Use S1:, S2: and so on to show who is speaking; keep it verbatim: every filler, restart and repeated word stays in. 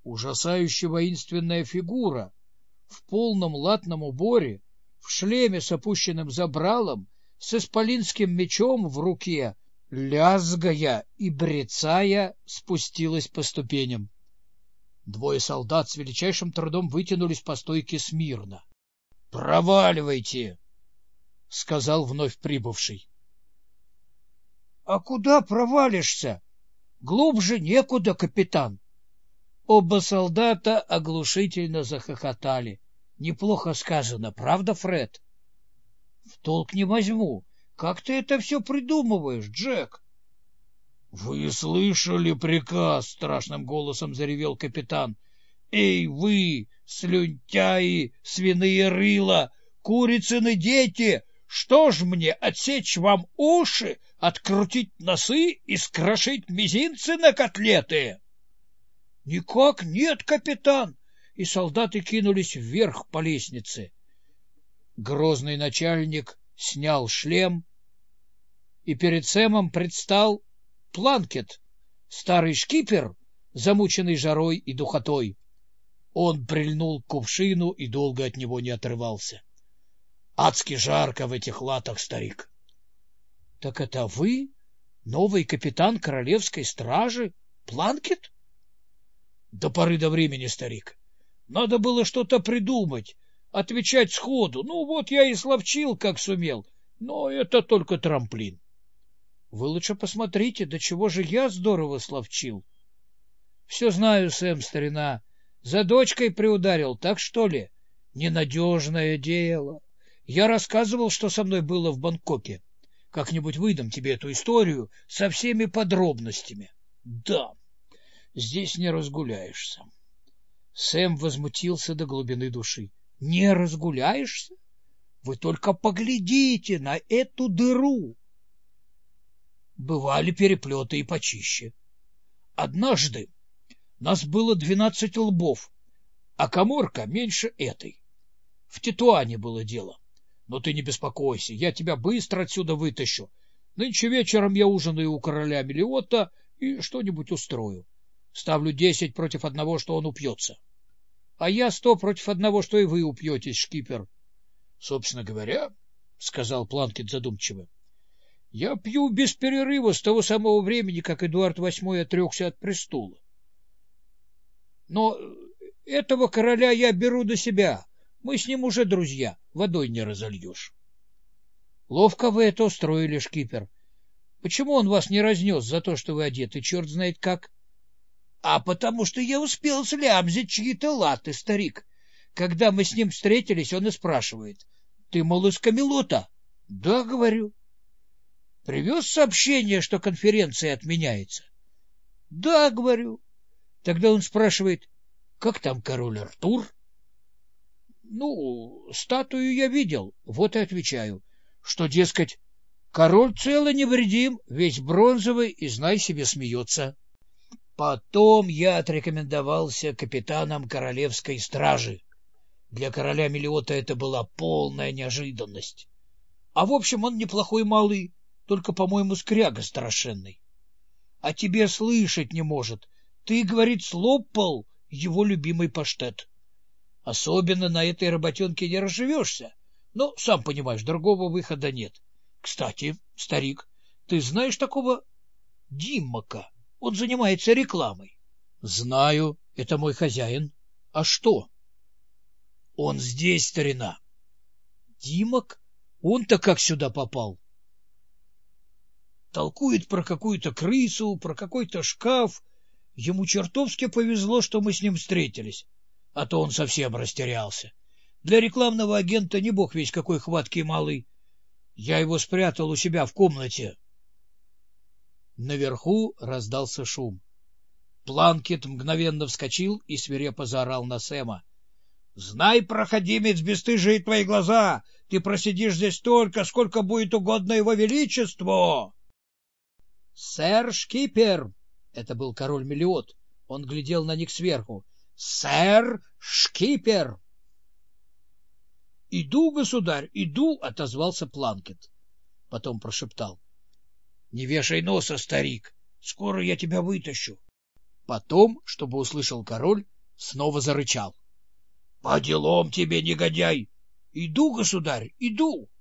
S1: ужасающе воинственная фигура в полном латном уборе, в шлеме с опущенным забралом, с исполинским мечом в руке, лязгая и брецая, спустилась по ступеням. Двое солдат с величайшим трудом вытянулись по стойке смирно. — Проваливайте! — сказал вновь прибывший. — А куда провалишься? Глубже некуда, капитан. Оба солдата оглушительно захохотали. Неплохо сказано, правда, Фред? — В толк не возьму. Как ты это все придумываешь, Джек? — Вы слышали приказ? — страшным голосом заревел капитан. — Эй, вы, слюнтяи, свиные рыла, курицыны дети! Что ж мне, отсечь вам уши, открутить носы и скрошить мизинцы на котлеты? — Никак нет, капитан! И солдаты кинулись вверх по лестнице. Грозный начальник снял шлем, и перед Сэмом предстал Планкет, старый шкипер, замученный жарой и духотой. Он прильнул к кувшину и долго от него не отрывался. — Адски жарко в этих латах, старик. — Так это вы, новый капитан королевской стражи, Планкет? — До поры до времени, старик. Надо было что-то придумать, отвечать сходу. Ну, вот я и словчил, как сумел, но это только трамплин. Вы лучше посмотрите, до чего же я здорово словчил. Все знаю, Сэм, старина. За дочкой приударил, так что ли? Ненадежное дело. Я рассказывал, что со мной было в Бангкоке. Как-нибудь выдам тебе эту историю со всеми подробностями. Да, здесь не разгуляешься. Сэм возмутился до глубины души. Не разгуляешься? Вы только поглядите на эту дыру. Бывали переплеты и почище. Однажды нас было двенадцать лбов, а каморка меньше этой. В Тетуане было дело. Но ты не беспокойся, я тебя быстро отсюда вытащу. Нынче вечером я ужинаю у короля Мелиота и что-нибудь устрою. Ставлю десять против одного, что он упьется. А я сто против одного, что и вы упьетесь, шкипер. — Собственно говоря, — сказал Планкет задумчиво, — я пью без перерыва с того самого времени, как Эдуард восьмой отрекся от престола. Но этого короля я беру до себя. Мы с ним уже друзья, водой не разольешь. — Ловко вы это устроили, шкипер. Почему он вас не разнес за то, что вы одеты, черт знает как? — А потому что я успел слямзить чьи-то латы, старик. Когда мы с ним встретились, он и спрашивает. — Ты, мол, из Камелота? — Да, говорю. — Привез сообщение, что конференция отменяется? — Да, говорю. Тогда он спрашивает, как там король Артур? — Ну, статую я видел, вот и отвечаю, что, дескать, король цел и невредим, весь бронзовый и, знай себе, смеется. Потом я отрекомендовался капитаном королевской стражи. Для короля Мелиота это была полная неожиданность. А в общем он неплохой малый, только, по-моему, скряга страшенный. А тебе слышать не может. Ты, говорит, слопал его любимый паштет. Особенно на этой работенке не разживешься. Но, сам понимаешь, другого выхода нет. Кстати, старик, ты знаешь такого Диммака? Он занимается рекламой. — Знаю, это мой хозяин. А что? — Он здесь, старина. — Диммак? Он-то как сюда попал? Толкует про какую-то крысу, про какой-то шкаф. Ему чертовски повезло, что мы с ним встретились, а то он совсем растерялся. Для рекламного агента не бог весь какой хваткий малый. Я его спрятал у себя в комнате. Наверху раздался шум. Планкет мгновенно вскочил и свирепо заорал на Сэма. — Знай, проходимец, бесстыжие твои глаза! Ты просидишь здесь столько, сколько будет угодно его величеству! — Сэр Шкипер! — это был король Мелиот. Он глядел на них сверху. — Сэр Шкипер! — Иду, государь, иду! — отозвался Планкет. Потом прошептал. — Не вешай носа, старик, скоро я тебя вытащу. Потом, чтобы услышал король, снова зарычал. — По делам тебе, негодяй! Иду, государь, иду!